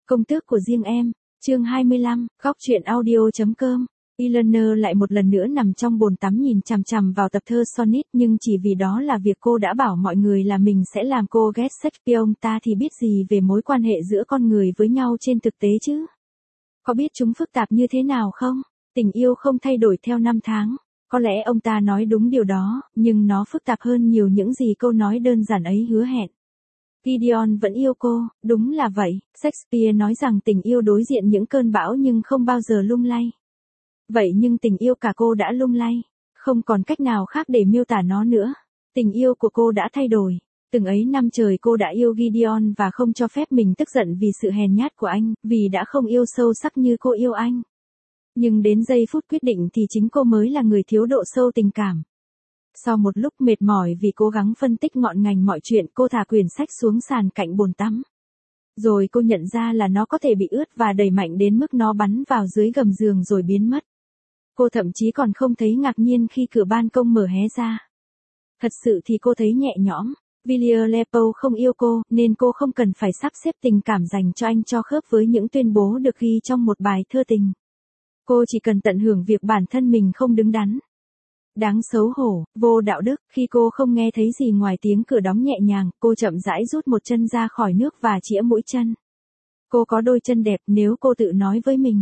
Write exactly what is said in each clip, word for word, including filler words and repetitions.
Công tước của riêng em, chương hai mươi lăm, góc truyện audio.com. Eleanor lại một lần nữa nằm trong bồn tắm nhìn chằm chằm vào tập thơ Sonnet, nhưng chỉ vì đó là việc cô đã bảo mọi người là mình sẽ làm cô ghét Shakespeare, ông ta thì biết gì về mối quan hệ giữa con người với nhau trên thực tế chứ? Có biết chúng phức tạp như thế nào không? Tình yêu không thay đổi theo năm tháng. Có lẽ ông ta nói đúng điều đó, nhưng nó phức tạp hơn nhiều những gì câu nói đơn giản ấy hứa hẹn. Gideon vẫn yêu cô, đúng là vậy. Shakespeare nói rằng tình yêu đối diện những cơn bão nhưng không bao giờ lung lay. Vậy nhưng tình yêu cả cô đã lung lay. Không còn cách nào khác để miêu tả nó nữa. Tình yêu của cô đã thay đổi. Từng ấy năm trời cô đã yêu Gideon và không cho phép mình tức giận vì sự hèn nhát của anh, vì đã không yêu sâu sắc như cô yêu anh. Nhưng đến giây phút quyết định thì chính cô mới là người thiếu độ sâu tình cảm. Sau một lúc mệt mỏi vì cố gắng phân tích ngọn ngành mọi chuyện, cô thả quyển sách xuống sàn cạnh bồn tắm. Rồi cô nhận ra là nó có thể bị ướt và đẩy mạnh đến mức nó bắn vào dưới gầm giường rồi biến mất. Cô thậm chí còn không thấy ngạc nhiên khi cửa ban công mở hé ra. Thật sự thì cô thấy nhẹ nhõm. Villiers Lepo không yêu cô, nên cô không cần phải sắp xếp tình cảm dành cho anh cho khớp với những tuyên bố được ghi trong một bài thơ tình. Cô chỉ cần tận hưởng việc bản thân mình không đứng đắn. Đáng xấu hổ, vô đạo đức, khi cô không nghe thấy gì ngoài tiếng cửa đóng nhẹ nhàng, cô chậm rãi rút một chân ra khỏi nước và chĩa mũi chân. Cô có đôi chân đẹp, nếu cô tự nói với mình.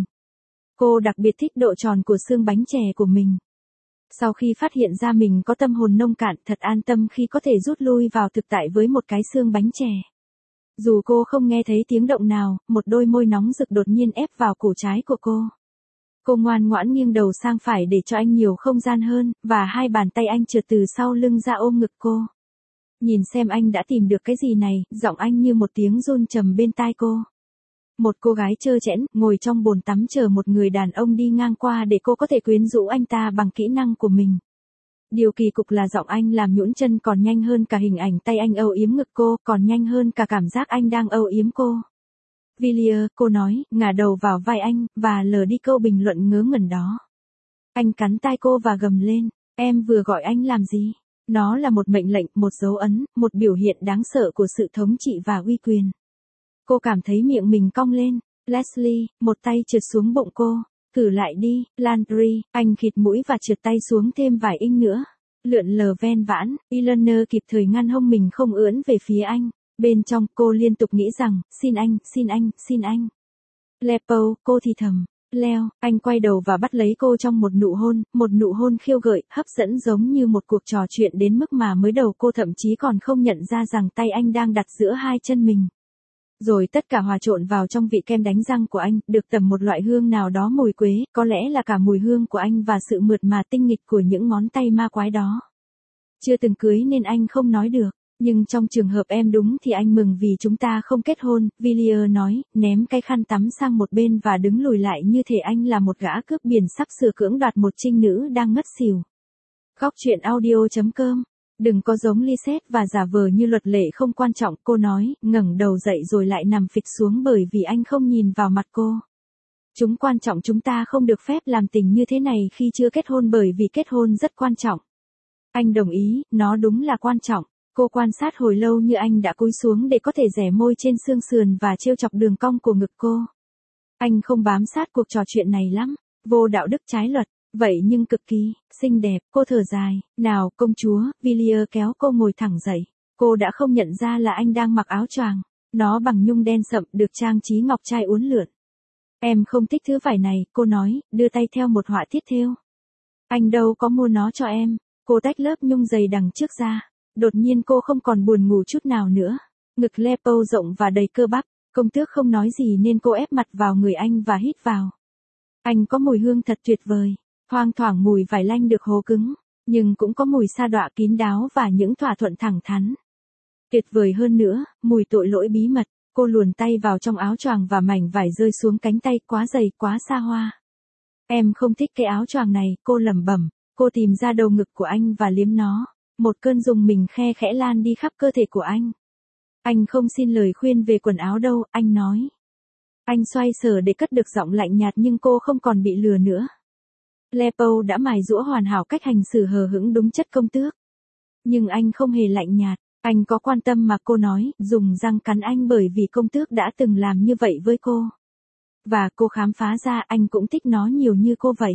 Cô đặc biệt thích độ tròn của xương bánh chè của mình. Sau khi phát hiện ra mình có tâm hồn nông cạn, thật an tâm khi có thể rút lui vào thực tại với một cái xương bánh chè. Dù cô không nghe thấy tiếng động nào, một đôi môi nóng rực đột nhiên ép vào cổ trái của cô. Cô ngoan ngoãn nghiêng đầu sang phải để cho anh nhiều không gian hơn, và hai bàn tay anh trượt từ sau lưng ra ôm ngực cô. Nhìn xem anh đã tìm được cái gì này, giọng anh như một tiếng run trầm bên tai cô. Một cô gái trơ trẽn, ngồi trong bồn tắm chờ một người đàn ông đi ngang qua để cô có thể quyến rũ anh ta bằng kỹ năng của mình. Điều kỳ cục là giọng anh làm nhũn chân còn nhanh hơn cả hình ảnh tay anh âu yếm ngực cô, còn nhanh hơn cả cảm giác anh đang âu yếm cô. Villiers, cô nói, ngả đầu vào vai anh, và lờ đi câu bình luận ngớ ngẩn đó. Anh cắn tai cô và gầm lên, em vừa gọi anh làm gì? Nó là một mệnh lệnh, một dấu ấn, một biểu hiện đáng sợ của sự thống trị và uy quyền. Cô cảm thấy miệng mình cong lên. Leslie, một tay trượt xuống bụng cô. Thử lại đi, Landry, anh khịt mũi và trượt tay xuống thêm vài inch nữa. Lượn lờ ven vãn, Eleanor kịp thời ngăn hông mình không ưỡn về phía anh. Bên trong, cô liên tục nghĩ rằng, xin anh, xin anh, xin anh. Lepo, cô thì thầm. Leo, anh quay đầu và bắt lấy cô trong một nụ hôn, một nụ hôn khiêu gợi, hấp dẫn giống như một cuộc trò chuyện đến mức mà mới đầu cô thậm chí còn không nhận ra rằng tay anh đang đặt giữa hai chân mình. Rồi tất cả hòa trộn vào trong vị kem đánh răng của anh, được tẩm một loại hương nào đó mùi quế, có lẽ là cả mùi hương của anh và sự mượt mà tinh nghịch của những ngón tay ma quái đó. Chưa từng cưới nên anh không nói được, nhưng trong trường hợp em đúng thì anh mừng vì chúng ta không kết hôn, Villiers nói, ném cái khăn tắm sang một bên và đứng lùi lại như thể anh là một gã cướp biển sắp sửa cưỡng đoạt một trinh nữ đang ngất xỉu. Góc truyện audio.com. Đừng có giống Lisette và giả vờ như luật lệ không quan trọng, cô nói, ngẩng đầu dậy rồi lại nằm phịch xuống bởi vì anh không nhìn vào mặt cô. Chúng quan trọng, chúng ta không được phép làm tình như thế này khi chưa kết hôn bởi vì kết hôn rất quan trọng. Anh đồng ý, nó đúng là quan trọng. Cô quan sát hồi lâu như anh đã cúi xuống để có thể rẻ môi trên xương sườn và trêu chọc đường cong của ngực cô. Anh không bám sát cuộc trò chuyện này lắm, vô đạo đức trái luật. Vậy nhưng cực kỳ, xinh đẹp, cô thở dài, nào công chúa, Villiers kéo cô ngồi thẳng dậy. Cô đã không nhận ra là anh đang mặc áo choàng. Nó bằng nhung đen sậm được trang trí ngọc trai uốn lượn. Em không thích thứ vải này, cô nói, đưa tay theo một họa tiết thêu. Anh đâu có mua nó cho em. Cô tách lớp nhung dày đằng trước ra. Đột nhiên cô không còn buồn ngủ chút nào nữa. Ngực Lepo rộng và đầy cơ bắp. Công tước không nói gì nên cô ép mặt vào người anh và hít vào. Anh có mùi hương thật tuyệt vời. Thoang thoảng mùi vải lanh được hố cứng, nhưng cũng có mùi sa đọa kín đáo và những thỏa thuận thẳng thắn. Tuyệt vời hơn nữa, mùi tội lỗi bí mật. Cô luồn tay vào trong áo choàng và mảnh vải rơi xuống cánh tay, quá dày, quá xa hoa. Em không thích cái áo choàng này, cô lẩm bẩm. Cô tìm ra đầu ngực của anh và liếm nó. Một cơn rùng mình khe khẽ lan đi khắp cơ thể của anh. Anh không xin lời khuyên về quần áo đâu, anh nói. Anh xoay sở để cất được giọng lạnh nhạt nhưng cô không còn bị lừa nữa. Lepo đã mài giũa hoàn hảo cách hành xử hờ hững đúng chất công tước. Nhưng anh không hề lạnh nhạt, Anh có quan tâm mà cô nói, dùng răng cắn anh bởi vì công tước đã từng làm như vậy với cô. Và cô khám phá ra anh cũng thích nó nhiều như cô vậy.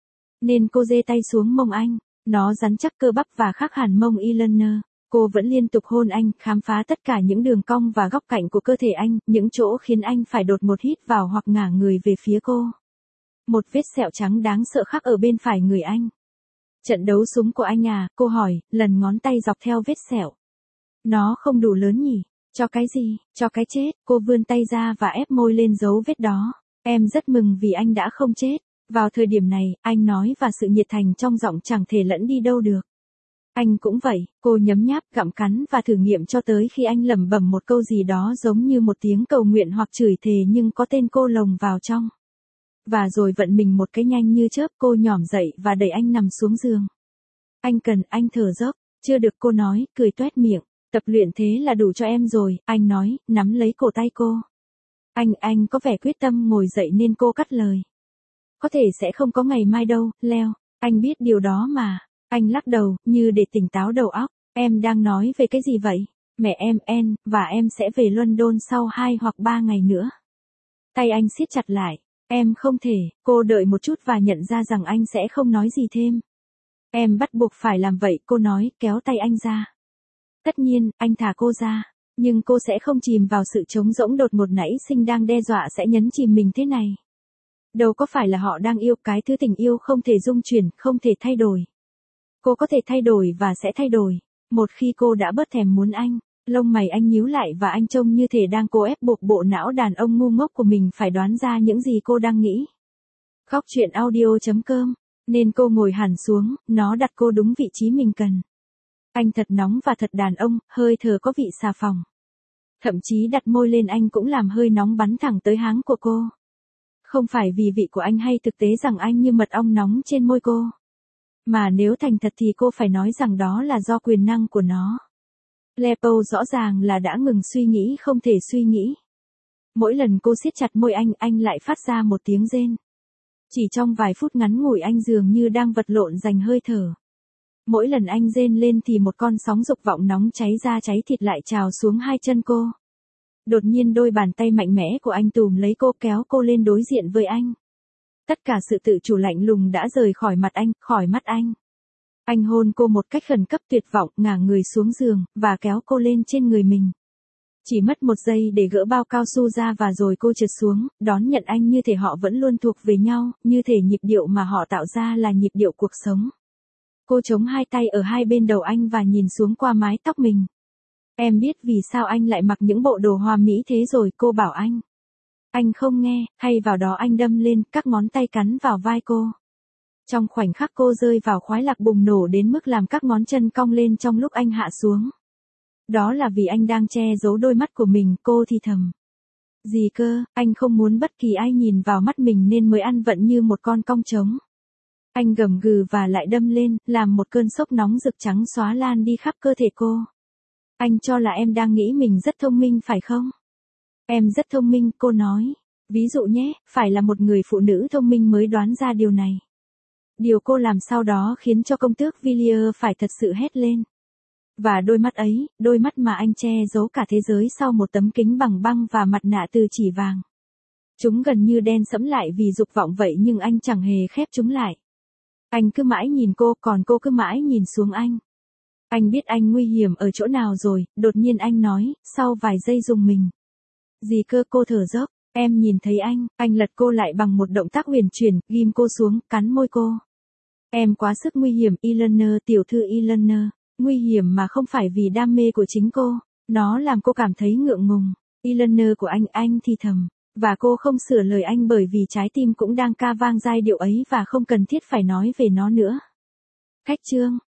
Nên cô giơ tay xuống mông anh, nó rắn chắc cơ bắp và khác hẳn mông Eleanor. Cô vẫn liên tục hôn anh, khám phá tất cả những đường cong và góc cạnh của cơ thể anh, những chỗ khiến anh phải đột một hít vào hoặc ngả người về phía cô. Một vết sẹo trắng đáng sợ khắc ở bên phải người anh. Trận đấu súng của anh à, cô hỏi, lần ngón tay dọc theo vết sẹo. Nó không đủ lớn nhỉ? Cho cái gì? Cho cái chết. Cô vươn tay ra và ép môi lên dấu vết đó. Em rất mừng vì anh đã không chết. Vào thời điểm này, anh nói và sự nhiệt thành trong giọng chẳng thể lẫn đi đâu được. Anh cũng vậy, cô nhấm nháp, gặm cắn và thử nghiệm cho tới khi anh lẩm bẩm một câu gì đó giống như một tiếng cầu nguyện hoặc chửi thề nhưng có tên cô lồng vào trong. Và rồi vận mình một cái nhanh như chớp, cô nhỏm dậy và đẩy anh nằm xuống giường. Anh cần, anh thở dốc, chưa được, cô nói, cười toét miệng. Tập luyện thế là đủ cho em rồi, anh nói, nắm lấy cổ tay cô. Anh, anh có vẻ quyết tâm ngồi dậy nên cô cắt lời. Có thể sẽ không có ngày mai đâu, Leo, anh biết điều đó mà. Anh lắc đầu, như để tỉnh táo đầu óc. Em đang nói về cái gì vậy? Mẹ em, En, và em sẽ về London sau hai hoặc ba ngày nữa. Tay anh siết chặt lại. Em không thể, cô đợi một chút và nhận ra rằng anh sẽ không nói gì thêm. Em bắt buộc phải làm vậy, cô nói, kéo tay anh ra. Tất nhiên, anh thả cô ra. Nhưng cô sẽ không chìm vào sự trống rỗng đột ngột nảy sinh đang đe dọa sẽ nhấn chìm mình thế này. Đâu có phải là họ đang yêu, cái thứ tình yêu không thể dung chuyển, không thể thay đổi. Cô có thể thay đổi và sẽ thay đổi. Một khi cô đã bớt thèm muốn anh, lông mày anh nhíu lại và anh trông như thể đang cố ép buộc bộ não đàn ông ngu ngốc của mình phải đoán ra những gì cô đang nghĩ. Góc truyện audio chấm com. Nên cô ngồi hẳn xuống, nó đặt cô đúng vị trí mình cần. Anh thật nóng và thật đàn ông, hơi thở có vị xà phòng. Thậm chí đặt môi lên anh cũng làm hơi nóng bắn thẳng tới háng của cô. Không phải vì vị của anh hay thực tế rằng anh như mật ong nóng trên môi cô. Mà nếu thành thật thì cô phải nói rằng đó là do quyền năng của nó. Lepo rõ ràng là đã ngừng suy nghĩ không thể suy nghĩ. Mỗi lần cô siết chặt môi anh, anh lại phát ra một tiếng rên. Chỉ trong vài phút ngắn ngủi anh dường như đang vật lộn giành hơi thở. Mỗi lần anh rên lên thì một con sóng dục vọng nóng cháy da cháy thịt lại trào xuống hai chân cô. Đột nhiên đôi bàn tay mạnh mẽ của anh tùm lấy cô kéo cô lên đối diện với anh. Tất cả sự tự chủ lạnh lùng đã rời khỏi mặt anh, khỏi mắt anh. Anh hôn cô một cách khẩn cấp tuyệt vọng, ngả người xuống giường, và kéo cô lên trên người mình. Chỉ mất một giây để gỡ bao cao su ra và rồi cô trượt xuống, đón nhận anh như thể họ vẫn luôn thuộc về nhau, như thể nhịp điệu mà họ tạo ra là nhịp điệu cuộc sống. Cô chống hai tay ở hai bên đầu anh và nhìn xuống qua mái tóc mình. Em biết vì sao anh lại mặc những bộ đồ hoa mỹ thế rồi, cô bảo anh. Anh không nghe, hay vào đó anh đâm lên, các ngón tay cắn vào vai cô. Trong khoảnh khắc cô rơi vào khoái lạc bùng nổ đến mức làm các ngón chân cong lên trong lúc anh hạ xuống. Đó là vì anh đang che giấu đôi mắt của mình, cô thì thầm. Gì cơ, anh không muốn bất kỳ ai nhìn vào mắt mình nên mới ăn vận như một con cong trống. Anh gầm gừ và lại đâm lên, làm một cơn sốc nóng rực trắng xóa lan đi khắp cơ thể cô. Anh cho là em đang nghĩ mình rất thông minh phải không? Em rất thông minh, cô nói. Ví dụ nhé, phải là một người phụ nữ thông minh mới đoán ra điều này. Điều cô làm sau đó khiến cho công tước Villiers phải thật sự hét lên. Và đôi mắt ấy, đôi mắt mà anh che giấu cả thế giới sau một tấm kính bằng băng và mặt nạ từ chỉ vàng. Chúng gần như đen sẫm lại vì dục vọng vậy nhưng anh chẳng hề khép chúng lại. Anh cứ mãi nhìn cô, còn cô cứ mãi nhìn xuống anh. Anh biết anh nguy hiểm ở chỗ nào rồi, đột nhiên anh nói, sau vài giây rùng mình. Gì cơ, cô thở dốc, em nhìn thấy anh, anh lật cô lại bằng một động tác huyền chuyển, ghim cô xuống, cắn môi cô. Em quá sức nguy hiểm, Eleanor, tiểu thư Eleanor, nguy hiểm mà không phải vì đam mê của chính cô, nó làm cô cảm thấy ngượng ngùng. Eleanor của anh, anh thì thầm, và cô không sửa lời anh bởi vì trái tim cũng đang ca vang giai điệu ấy và không cần thiết phải nói về nó nữa. Khách chương